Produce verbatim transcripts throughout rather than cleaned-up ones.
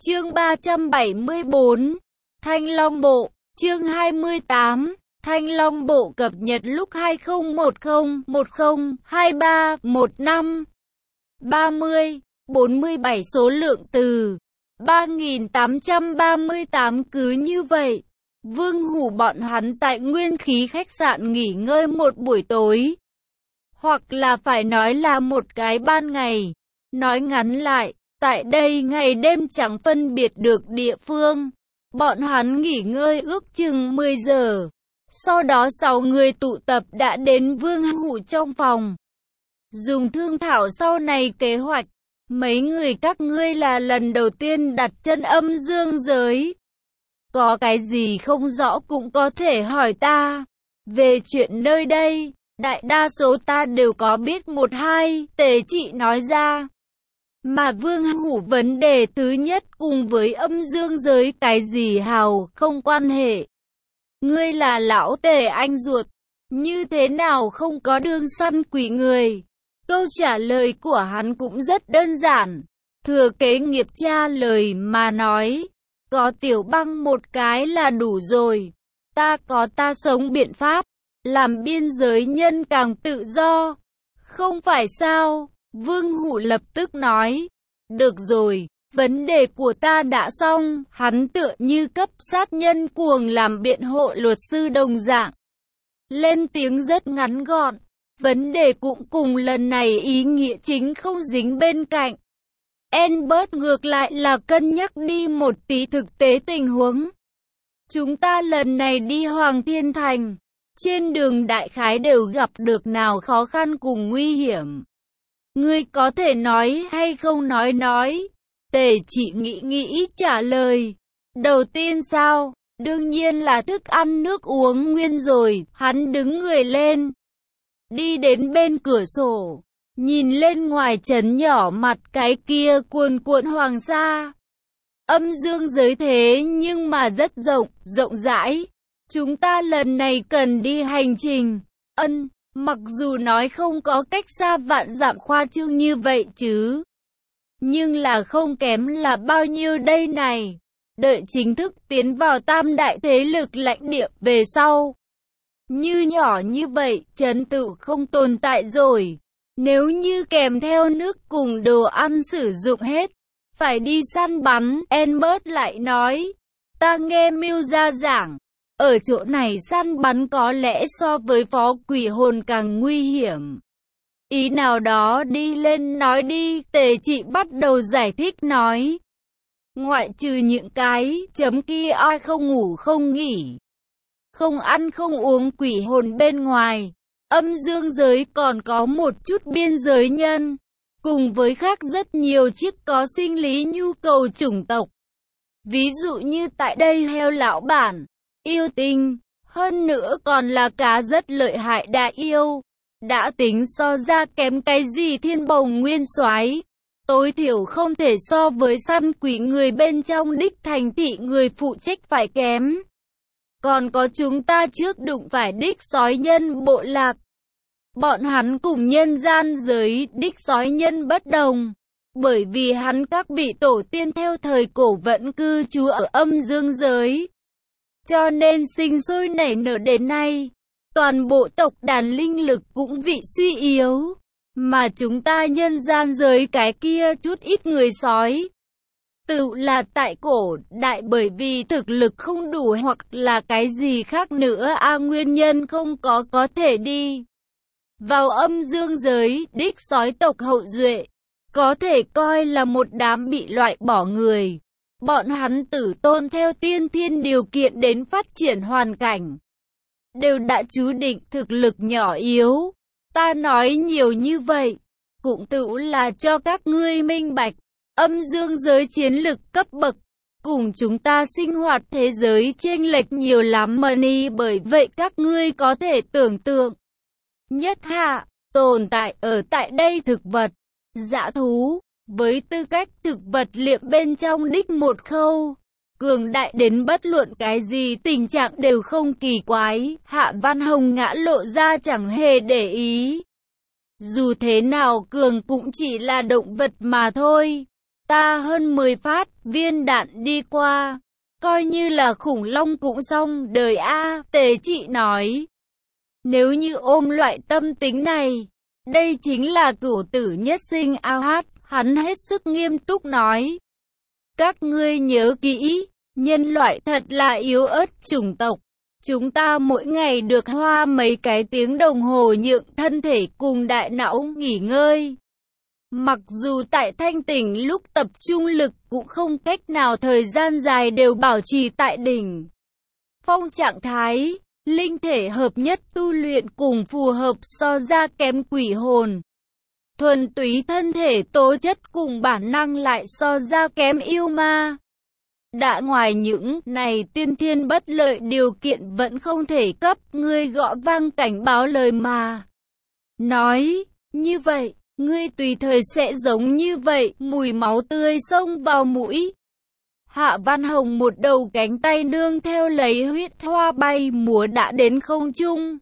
Chương ba trăm bảy mươi tư, Thanh Long Bộ, chương hai mươi tám, Thanh Long Bộ cập nhật lúc hai không một không một không hai ba một năm, ba mươi, bốn mươi bảy số lượng từ, ba nghìn tám trăm ba mươi tám cứ như vậy. Vương Hủ bọn hắn tại Nguyên Khí khách sạn nghỉ ngơi một buổi tối. Hoặc là phải nói là một cái ban ngày. Nói ngắn lại, tại đây ngày đêm chẳng phân biệt được địa phương. Bọn hắn nghỉ ngơi ước chừng mười giờ. Sau đó sáu người tụ tập đã đến Vương Hủ trong phòng. Dùng thương thảo sau này kế hoạch. Mấy người các ngươi là lần đầu tiên đặt chân âm dương giới. Có cái gì không rõ cũng có thể hỏi ta. Về chuyện nơi đây, đại đa số ta đều có biết một hai, Tề Trị nói ra. Mà Vương Hủ vấn đề thứ nhất cùng với âm dương giới cái gì hào không quan hệ. Ngươi là lão Tề anh ruột, như thế nào không có đương săn quỷ người? Câu trả lời của hắn cũng rất đơn giản. Thừa kế nghiệp cha lời mà nói. Có Tiểu Băng một cái là đủ rồi. Ta có ta sống biện pháp. Làm biên giới nhân càng tự do. Không phải sao? Vương Hủ lập tức nói. Được rồi, vấn đề của ta đã xong. Hắn tựa như cấp sát nhân cuồng làm biện hộ luật sư đồng dạng. Lên tiếng rất ngắn gọn. Vấn đề cũng cùng lần này ý nghĩa chính không dính bên cạnh. Albert ngược lại là cân nhắc đi một tí thực tế tình huống. Chúng ta lần này đi Hoàng Thiên Thành. Trên đường đại khái đều gặp được nào khó khăn cùng nguy hiểm. Ngươi có thể nói hay không nói nói. Tề Trị nghĩ nghĩ trả lời. Đầu tiên sao? Đương nhiên là thức ăn nước uống nguyên rồi. Hắn đứng người lên. Đi đến bên cửa sổ. Nhìn lên ngoài trấn nhỏ mặt cái kia cuồn cuộn hoàng sa. Âm dương giới thế nhưng mà rất rộng, rộng rãi. Chúng ta lần này cần đi hành trình. Ân, mặc dù nói không có cách xa vạn dặm khoa trương như vậy chứ. Nhưng là không kém là bao nhiêu đây này. Đợi chính thức tiến vào tam đại thế lực lãnh địa về sau. Như nhỏ như vậy, trấn tự không tồn tại rồi. Nếu như kèm theo nước cùng đồ ăn sử dụng hết, phải đi săn bắn, Albert lại nói. Ta nghe Miêu gia giảng, ở chỗ này săn bắn có lẽ so với phó quỷ hồn càng nguy hiểm. Ý nào đó đi lên nói đi, Tề Trị bắt đầu giải thích nói. Ngoại trừ những cái chấm kia ai không ngủ không nghỉ, không ăn không uống quỷ hồn bên ngoài. Âm dương giới còn có một chút biên giới nhân, cùng với khác rất nhiều chiếc có sinh lý nhu cầu chủng tộc. Ví dụ như tại đây heo lão bản, yêu tinh, hơn nữa còn là cá rất lợi hại đại yêu. Đã tính so ra kém cái gì thiên bồng nguyên soái, tối thiểu không thể so với săn quỷ người bên trong đích thành thị người phụ trách phải kém. Còn có chúng ta trước đụng phải đích sói nhân bộ lạc. Bọn hắn cùng nhân gian giới đích sói nhân bất đồng. Bởi vì hắn các vị tổ tiên theo thời cổ vẫn cư trú ở âm dương giới. Cho nên sinh sôi nảy nở đến nay. Toàn bộ tộc đàn linh lực cũng bị suy yếu. Mà chúng ta nhân gian giới cái kia chút ít người sói. Tự là tại cổ đại bởi vì thực lực không đủ hoặc là cái gì khác nữa a à, nguyên nhân không có có thể đi vào âm dương giới, đích sói tộc hậu duệ, có thể coi là một đám bị loại bỏ người. Bọn hắn tử tôn theo tiên thiên điều kiện đến phát triển hoàn cảnh. Đều đã chú định thực lực nhỏ yếu. Ta nói nhiều như vậy, cũng tự là cho các ngươi minh bạch. Âm dương giới chiến lực cấp bậc, cùng chúng ta sinh hoạt thế giới chênh lệch nhiều lắm money, bởi vậy các ngươi có thể tưởng tượng. Nhất hạ, tồn tại ở tại đây thực vật, dã thú, với tư cách thực vật liệm bên trong đích một khâu, cường đại đến bất luận cái gì tình trạng đều không kỳ quái, Hạ Văn Hồng ngã lộ ra chẳng hề để ý. Dù thế nào cường cũng chỉ là động vật mà thôi. ta hơn mười phát, viên đạn đi qua. Coi như là khủng long cũng xong đời a. Tề Trị nói. Nếu như ôm loại tâm tính này, đây chính là cửu tử nhất sinh a hát. Hắn hết sức nghiêm túc nói. Các ngươi nhớ kỹ, nhân loại thật là yếu ớt chủng tộc. Chúng ta mỗi ngày được hoa mấy cái tiếng đồng hồ nhượng thân thể cùng đại não nghỉ ngơi. Mặc dù tại thanh tỉnh lúc tập trung lực cũng không cách nào thời gian dài đều bảo trì tại đỉnh phong trạng thái, linh thể hợp nhất tu luyện cùng phù hợp so ra kém quỷ hồn. Thuần túy thân thể tố chất cùng bản năng lại so ra kém yêu ma. Đã ngoài những này tiên thiên bất lợi điều kiện vẫn không thể cấp, ngươi gõ vang cảnh báo lời mà. Nói, như vậy, ngươi tùy thời sẽ giống như vậy, mùi máu tươi xông vào mũi. Hạ Văn Hồng một đầu cánh tay nương theo lấy huyết hoa bay múa đã đến không trung.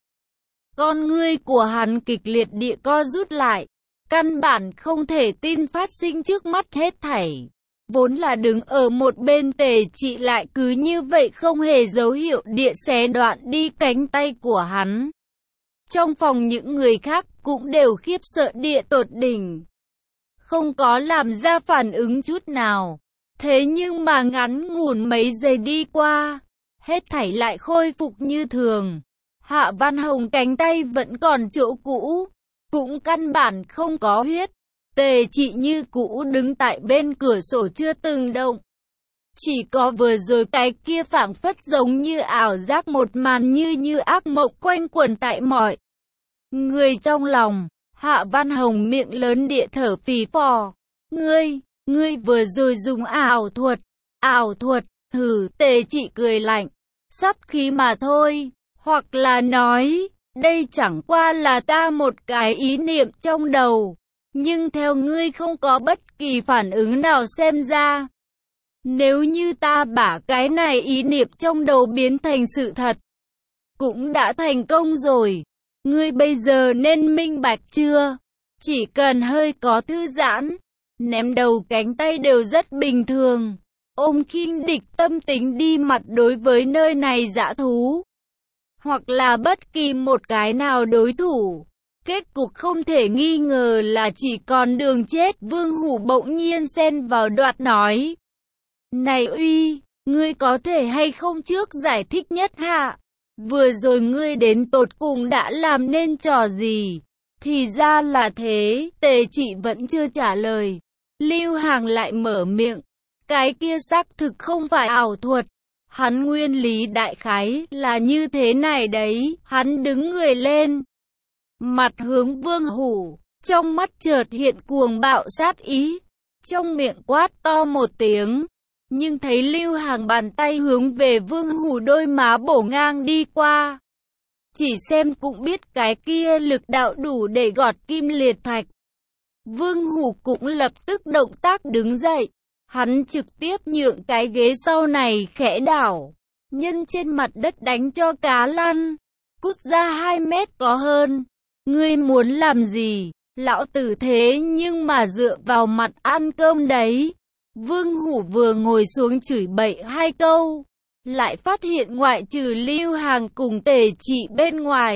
Con ngươi của hắn kịch liệt địa co rút lại, căn bản không thể tin phát sinh trước mắt hết thảy. Vốn là đứng ở một bên Tề Trị lại cứ như vậy không hề dấu hiệu địa xé đoạn đi cánh tay của hắn. Trong phòng những người khác cũng đều khiếp sợ địa tột đỉnh. Không có làm ra phản ứng chút nào. Thế nhưng mà ngắn ngủn mấy giây đi qua, hết thảy lại khôi phục như thường. Hạ Văn Hồng cánh tay vẫn còn chỗ cũ, cũng căn bản không có huyết. Tề Trị như cũ đứng tại bên cửa sổ chưa từng động. Chỉ có vừa rồi cái kia phảng phất giống như ảo giác một màn như như ác mộng quanh quẩn tại mọi người trong lòng. Hạ Văn Hồng miệng lớn địa thở phì phò. Ngươi, ngươi vừa rồi dùng ảo thuật, ảo thuật, hừ. Tề Trị cười lạnh, sát khí mà thôi. Hoặc là nói, đây chẳng qua là ta một cái ý niệm trong đầu. Nhưng theo ngươi không có bất kỳ phản ứng nào xem ra. Nếu như ta bả cái này ý niệm trong đầu biến thành sự thật, cũng đã thành công rồi. Ngươi bây giờ nên minh bạch chưa? Chỉ cần hơi có thư giãn, ném đầu cánh tay đều rất bình thường. Ôm khinh địch tâm tính đi mặt đối với nơi này dã thú, hoặc là bất kỳ một cái nào đối thủ. Kết cục không thể nghi ngờ là chỉ còn đường chết. Vương Hủ bỗng nhiên xen vào đoạt nói. Này Uy, ngươi có thể hay không trước giải thích nhất hạ? Vừa rồi ngươi đến tột cùng đã làm nên trò gì? Thì ra là thế. Tề Trị vẫn chưa trả lời. Lưu Hàng lại mở miệng. Cái kia xác thực không phải ảo thuật. Hắn nguyên lý đại khái là như thế này đấy. Hắn đứng người lên, mặt hướng Vương Hủ, trong mắt chợt hiện cuồng bạo sát ý, trong miệng quát to một tiếng, nhưng thấy Lưu Hàng bàn tay hướng về Vương Hủ đôi má bổ ngang đi qua. Chỉ xem cũng biết cái kia lực đạo đủ để gọt kim liệt thạch. Vương Hủ cũng lập tức động tác đứng dậy, hắn trực tiếp nhượng cái ghế sau này khẽ đảo, nhân trên mặt đất đánh cho cá lăn, cút ra hai mét có hơn. Ngươi muốn làm gì? Lão tử thế nhưng mà dựa vào mặt ăn cơm đấy. Vương Hủ vừa ngồi xuống chửi bậy hai câu, lại phát hiện ngoại trừ Lưu Hàng cùng Tề Trị bên ngoài,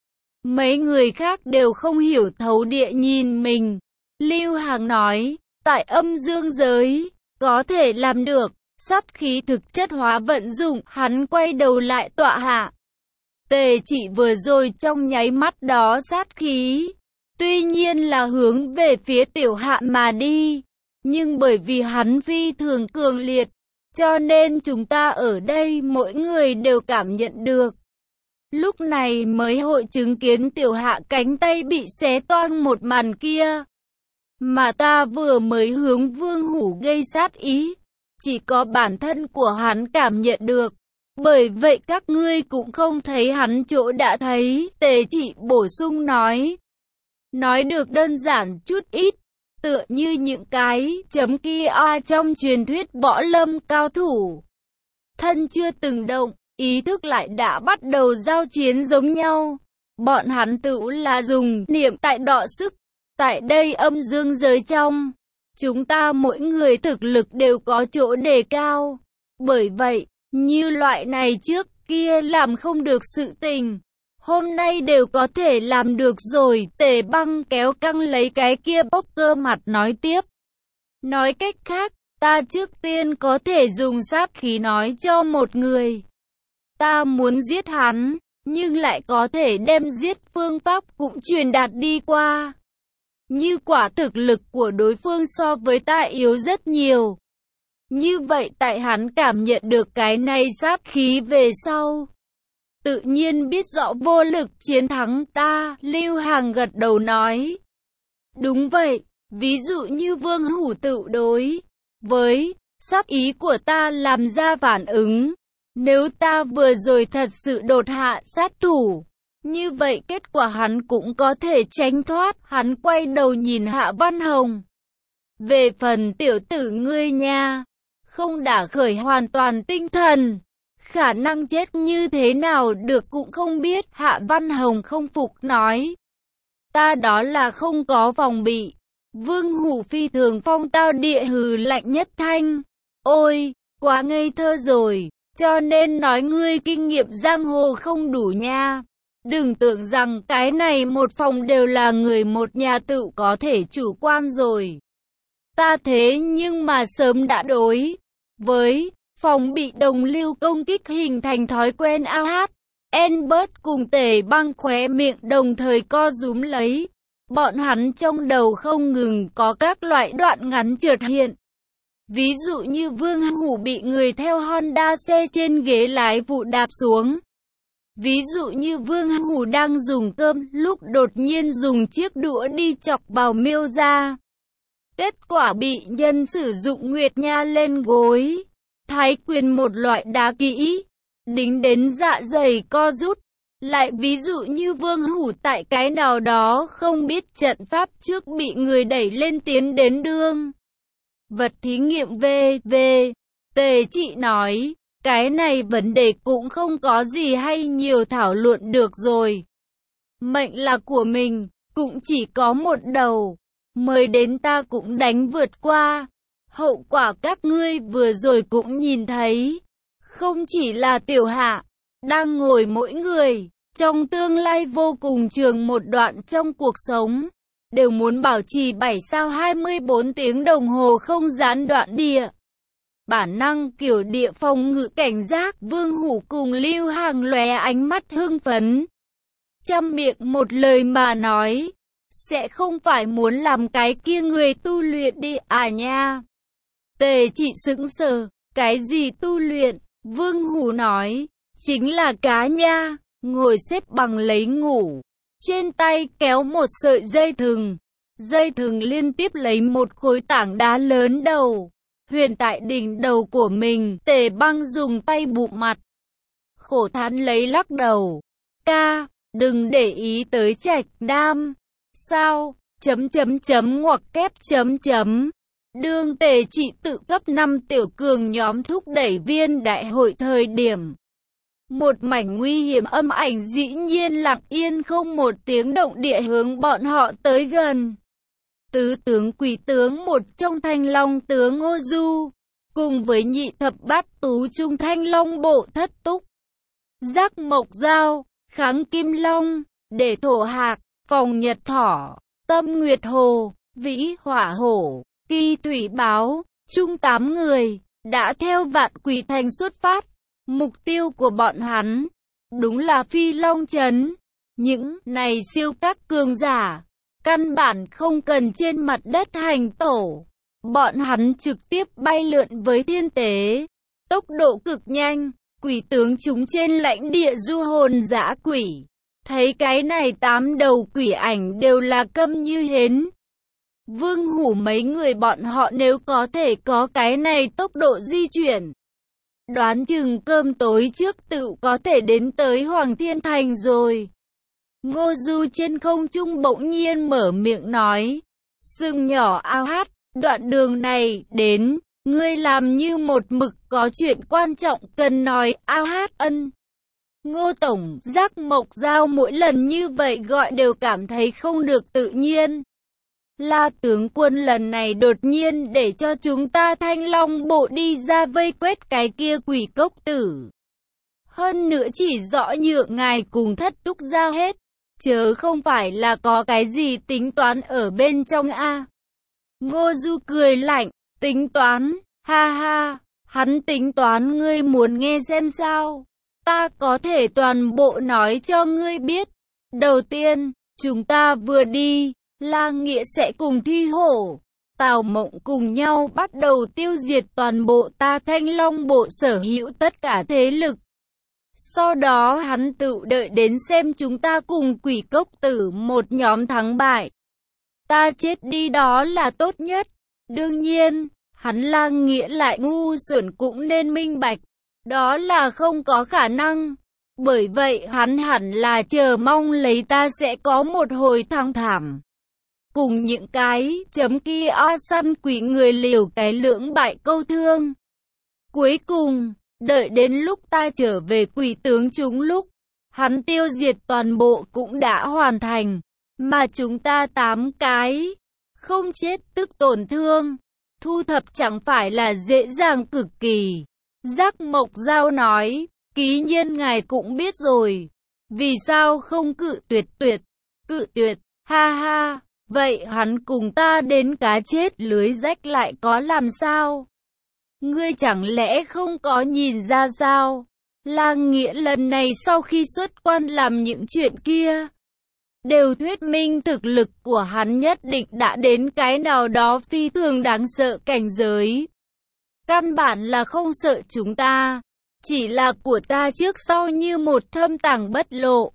mấy người khác đều không hiểu thấu địa nhìn mình. Lưu Hàng nói, tại âm dương giới, có thể làm được, sát khí thực chất hóa vận dụng. Hắn quay đầu lại tọa hạ. Tề Trị vừa rồi trong nháy mắt đó sát khí, tuy nhiên là hướng về phía tiểu Hạ mà đi, nhưng bởi vì hắn phi thường cường liệt, cho nên chúng ta ở đây mỗi người đều cảm nhận được. Lúc này mới hội chứng kiến tiểu Hạ cánh tay bị xé toang một màn kia. Mà ta vừa mới hướng Vương Hủ gây sát ý, chỉ có bản thân của hắn cảm nhận được. Bởi vậy các ngươi cũng không thấy hắn chỗ đã thấy. Tề Trị bổ sung nói. Nói được đơn giản chút ít, tựa như những cái chấm kia a trong truyền thuyết võ lâm cao thủ. Thân chưa từng động, ý thức lại đã bắt đầu giao chiến giống nhau. Bọn hắn tự là dùng niệm tại đọ sức. Tại đây âm dương giới trong, chúng ta mỗi người thực lực đều có chỗ đề cao. Bởi vậy, như loại này trước kia làm không được sự tình, hôm nay đều có thể làm được rồi. Tề Băng kéo căng lấy cái kia bốc cơ mặt nói tiếp. Nói cách khác, ta trước tiên có thể dùng sát khí nói cho một người. Ta muốn giết hắn, nhưng lại có thể đem giết phương pháp cũng truyền đạt đi qua. Như quả thực lực của đối phương so với ta yếu rất nhiều. Như vậy tại hắn cảm nhận được cái này sát khí về sau, tự nhiên biết rõ vô lực chiến thắng ta. Lưu Hàng gật đầu nói. Đúng vậy, ví dụ như Vương Hủ tự đối với sát ý của ta làm ra phản ứng. Nếu ta vừa rồi thật sự đột hạ sát thủ, như vậy kết quả hắn cũng có thể tránh thoát. Hắn quay đầu nhìn Hạ Văn Hồng. Về phần tiểu tử ngươi nha, không đả khởi hoàn toàn tinh thần, khả năng chết như thế nào được cũng không biết. Hạ Văn Hồng không phục nói. Ta đó là không có phòng bị. Vương Hủ phi thường phong tao địa hừ lạnh nhất thanh. Ôi, quá ngây thơ rồi, cho nên nói ngươi kinh nghiệm giang hồ không đủ nha. Đừng tưởng rằng cái này một phòng đều là người một nhà tự có thể chủ quan rồi. Ta thế nhưng mà sớm đã đối với phòng bị đồng lưu công kích hình thành thói quen. A hát, Albert cùng Tề Băng khóe miệng đồng thời co rúm lấy. Bọn hắn trong đầu không ngừng có các loại đoạn ngắn chợt hiện. Ví dụ như Vương Hủ bị người theo Honda xe trên ghế lái vụ đạp xuống. Ví dụ như Vương Hủ đang dùng cơm, lúc đột nhiên dùng chiếc đũa đi chọc vào Miêu ra. Kết quả bị nhân sử dụng Nguyệt Nha lên gối, Thái Quyền một loại đá kỹ, đính đến dạ dày co rút. Lại ví dụ như Vương Hủ tại cái nào đó không biết trận pháp trước bị người đẩy lên tiến đến đường vật thí nghiệm về về. Tề Trị nói, cái này vấn đề cũng không có gì hay nhiều thảo luận được rồi. Mệnh là của mình, cũng chỉ có một đầu, mới đến ta cũng đánh vượt qua. Hậu quả các ngươi vừa rồi cũng nhìn thấy. Không chỉ là Tiểu Hạ, đang ngồi mỗi người, trong tương lai vô cùng trường một đoạn trong cuộc sống, đều muốn bảo trì bảy sao hai mươi bốn tiếng đồng hồ không gián đoạn địa. Bản năng kiểu địa phòng ngự cảnh giác. Vương Hủ cùng Lưu Hàng lóe ánh mắt hưng phấn, trăm miệng một lời mà nói, sẽ không phải muốn làm cái kia người tu luyện đi à nha. Tề Trị sững sờ, cái gì tu luyện? Vương Hủ nói, chính là cá nha, ngồi xếp bằng lấy ngủ, trên tay kéo một sợi dây thừng, dây thừng liên tiếp lấy một khối tảng đá lớn đầu, huyền tại đỉnh đầu của mình. Tề Băng dùng tay bụm mặt, khổ thán lấy lắc đầu, ca, đừng để ý tới Trạch Đam, sao, chấm chấm chấm ngoặc kép chấm chấm. Đương Tề Trị tự cấp năm tiểu cường nhóm thúc đẩy viên đại hội thời điểm, một mảnh nguy hiểm âm ảnh dĩ nhiên lặng yên không một tiếng động địa hướng bọn họ tới gần. Tứ tướng Quỷ tướng một trong Thanh Long tướng Ngô Du, cùng với nhị thập bát tú trung Thanh Long bộ Thất Túc, Giác Mộc Dao, Kháng Kim Long, Để Thổ Hạc, Phòng Nhật Thỏ, Tâm Nguyệt Hồ, Vĩ Hỏa Hổ, Kỳ Thủy Báo, chung tám người, đã theo Vạn Quỷ Thành xuất phát. Mục tiêu của bọn hắn, đúng là Phi Long Trấn. Những này siêu các cường giả, căn bản không cần trên mặt đất hành tổ. Bọn hắn trực tiếp bay lượn với thiên tế, tốc độ cực nhanh. Quỷ tướng chúng trên lãnh địa du hồn dã quỷ, thấy cái này tám đầu quỷ ảnh đều là câm như hến. Vương Hủ mấy người bọn họ nếu có thể có cái này tốc độ di chuyển, đoán chừng cơm tối trước tự có thể đến tới Hoàng Thiên Thành rồi. Ngô Du trên không trung bỗng nhiên mở miệng nói, sừng nhỏ ao hát, đoạn đường này đến, ngươi làm như một mực có chuyện quan trọng cần nói. Ao hát ân. Ngô Tổng, Giác Mộc Dao mỗi lần như vậy gọi đều cảm thấy không được tự nhiên. La tướng quân lần này đột nhiên để cho chúng ta Thanh Long bộ đi ra vây quét cái kia quỷ cốc tử. Hơn nữa chỉ rõ nhượng ngài cùng thất túc ra hết, chớ không phải là có cái gì tính toán ở bên trong a. Ngô Du cười lạnh, tính toán, ha ha, hắn tính toán ngươi muốn nghe xem sao. Ta có thể toàn bộ nói cho ngươi biết. Đầu tiên, chúng ta vừa đi, La Nghĩa sẽ cùng Thi Hổ, Tào Mộng cùng nhau bắt đầu tiêu diệt toàn bộ ta Thanh Long bộ sở hữu tất cả thế lực. Sau đó hắn tự đợi đến xem chúng ta cùng quỷ cốc tử một nhóm thắng bại. Ta chết đi đó là tốt nhất. Đương nhiên, hắn La Nghĩa lại ngu xuẩn cũng nên minh bạch. Đó là không có khả năng. Bởi vậy hắn hẳn là chờ mong lấy ta sẽ có một hồi thăng thảm. Cùng những cái chấm kia o săn quỷ người liều cái lưỡng bại câu thương. Cuối cùng, đợi đến lúc ta trở về quỷ tướng chúng lúc, hắn tiêu diệt toàn bộ cũng đã hoàn thành. Mà chúng ta tám cái, không chết tức tổn thương, thu thập chẳng phải là dễ dàng cực kỳ. Giác Mộc Giao nói, ký nhiên ngài cũng biết rồi. Vì sao không cự tuyệt tuyệt, cự tuyệt, ha ha, vậy hắn cùng ta đến cá chết lưới rách lại có làm sao? Ngươi chẳng lẽ không có nhìn ra sao? La Nghĩa lần này sau khi xuất quan làm những chuyện kia, đều thuyết minh thực lực của hắn nhất định đã đến cái nào đó phi thường đáng sợ cảnh giới. Căn bản là không sợ chúng ta, chỉ là của ta trước sau như một thâm tàng bất lộ.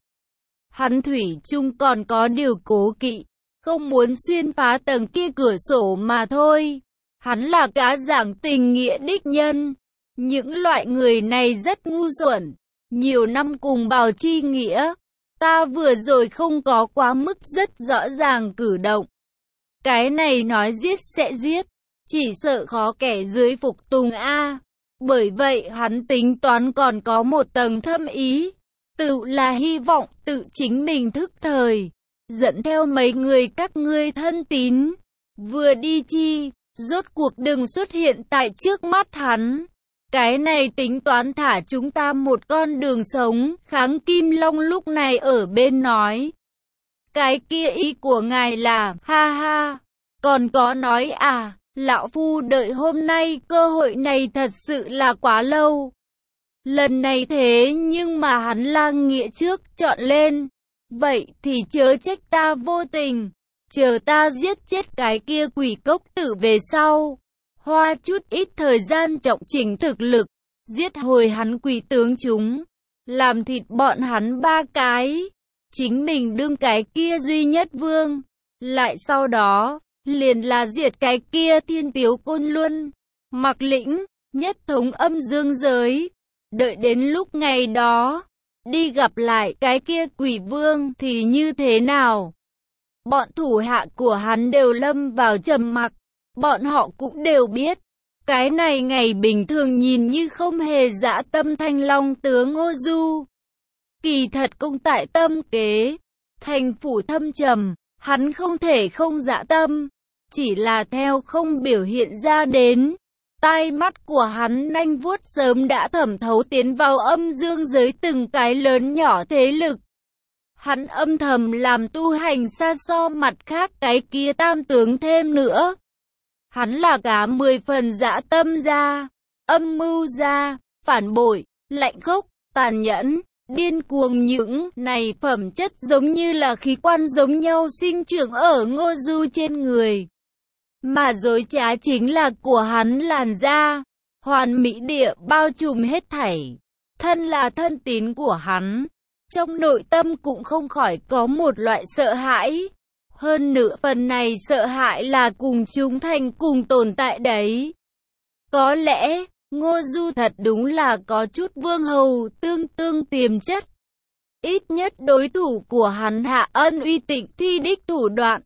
Hắn thủy chung còn có điều cố kỵ, không muốn xuyên phá tầng kia cửa sổ mà thôi. Hắn là cá giảng tình nghĩa đích nhân. Những loại người này rất ngu xuẩn, nhiều năm cùng bào chi nghĩa. Ta vừa rồi không có quá mức rất rõ ràng cử động. Cái này nói giết sẽ giết, chỉ sợ khó kẻ dưới phục tùng a. Bởi vậy hắn tính toán còn có một tầng thâm ý, tự là hy vọng tự chính mình thức thời, dẫn theo mấy người các ngươi thân tín, vừa đi chi, rốt cuộc đừng xuất hiện tại trước mắt hắn. Cái này tính toán thả chúng ta một con đường sống. Kháng Kim Long lúc này ở bên nói, cái kia ý của ngài là, ha ha, còn có nói à, lão phu đợi hôm nay, cơ hội này thật sự là quá lâu. Lần này thế nhưng mà hắn La Nghĩa trước chọn lên, vậy thì chớ trách ta vô tình, chờ ta giết chết cái kia quỷ cốc tử về sau, hoa chút ít thời gian trọng chỉnh thực lực, giết hồi hắn quỷ tướng chúng, làm thịt bọn hắn ba cái, chính mình đương cái kia duy nhất vương, lại sau đó, liền là diệt cái kia Thiên Tiếu Côn Luân, Mặc Lĩnh, nhất thống âm dương giới, đợi đến lúc ngày đó, đi gặp lại cái kia quỷ vương thì như thế nào? Bọn thủ hạ của hắn đều lâm vào trầm mặc, bọn họ cũng đều biết, cái này ngày bình thường nhìn như không hề dã tâm Thanh Long tướng Ngô Du. Kỳ thật công tại tâm kế, thành phủ thâm trầm, hắn không thể không dã tâm, chỉ là theo không biểu hiện ra đến. Tai mắt của hắn nanh vuốt sớm đã thẩm thấu tiến vào âm dương giới từng cái lớn nhỏ thế lực. Hắn âm thầm làm tu hành xa so mặt khác cái kia tam tướng thêm nữa. Hắn là cả mười phần dã tâm ra, âm mưu ra, phản bội, lạnh khốc, tàn nhẫn, điên cuồng, những này phẩm chất giống như là khí quan giống nhau sinh trưởng ở Ngô Du trên người. Mà dối trá chính là của hắn làn da, hoàn mỹ địa bao trùm hết thảy. Thân là thân tín của hắn, trong nội tâm cũng không khỏi có một loại sợ hãi. Hơn nữa phần này sợ hãi là cùng chúng thành cùng tồn tại đấy. Có lẽ, Ngô Du thật đúng là có chút vương hầu tương tương tiềm chất. Ít nhất đối thủ của hắn Hạ Ân Uy Tịnh thi đích thủ đoạn,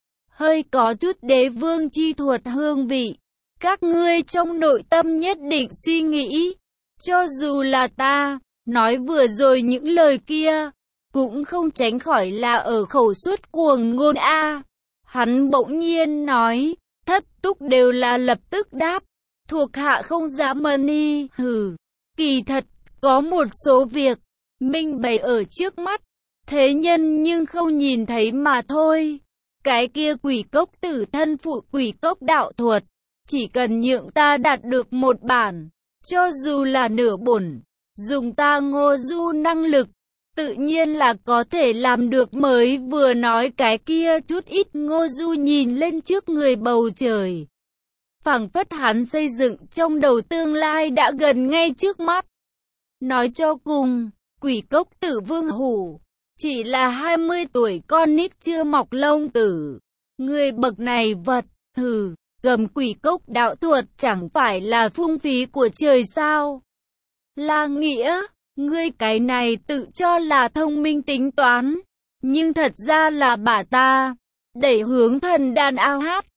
hơi có chút đế vương chi thuật hương vị. Các ngươi trong nội tâm nhất định suy nghĩ, cho dù là ta, nói vừa rồi những lời kia, cũng không tránh khỏi là ở khẩu suất cuồng ngôn a. Hắn bỗng nhiên nói, thất túc đều là lập tức đáp, thuộc hạ không dám mân y, hừ, kỳ thật, có một số việc, minh bày ở trước mắt, thế nhân nhưng không nhìn thấy mà thôi. Cái kia quỷ cốc tử thân phụ quỷ cốc đạo thuật, chỉ cần nhượng ta đạt được một bản, cho dù là nửa bổn, dùng ta Ngô Du năng lực, tự nhiên là có thể làm được. Mới vừa nói cái kia chút ít, Ngô Du nhìn lên trước người bầu trời. Phảng phất hắn xây dựng trong đầu tương lai đã gần ngay trước mắt. Nói cho cùng, quỷ cốc tử Vương Hủ, chỉ là hai mươi tuổi con nít chưa mọc lông tử. Người bậc này vật, hừ, gầm quỷ cốc đạo thuật chẳng phải là phung phí của trời sao? La Nghĩa, ngươi cái này tự cho là thông minh tính toán, nhưng thật ra là bà ta, đẩy hướng thần đàn ao hát.